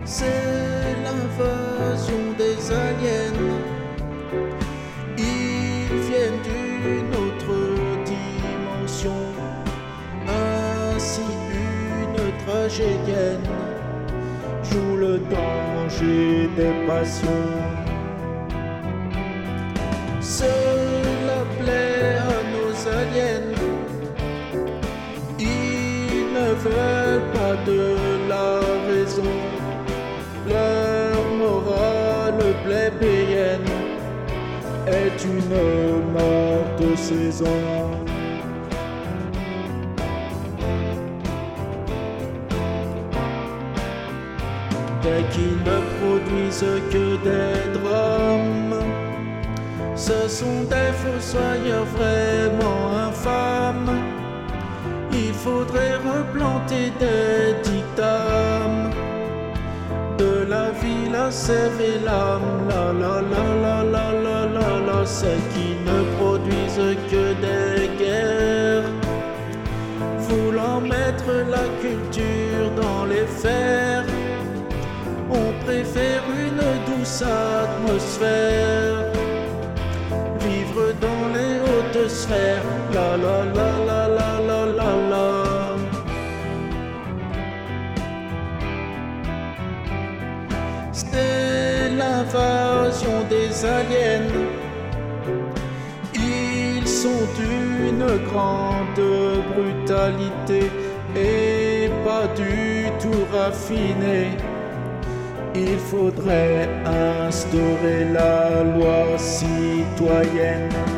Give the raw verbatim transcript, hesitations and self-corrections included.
C'est l'invasion des aliens. Ils viennent d'une autre dimension, ainsi une tragédienne joue le danger des passions. Cela plaît à nos aliens. Ils ne veulent pas de la raison. Leur morale plébéienne est une morte saison. Dès qu'ils ne produisent que des drames, ce sont des fossoyeurs vraiment infâmes. Il faudrait replanter des dictames. De la ville à sève et l'âme, la la la la la la la la, celles qui ne produisent que des guerres, voulant mettre la culture dans les fers, on préfère une douce atmosphère, vivre dans les hautes sphères, la la la la la la la la. C'est l'invasion des aliens. Ils sont d'une grande brutalité et pas du tout raffinés. Il faudrait instaurer la loi citoyenne.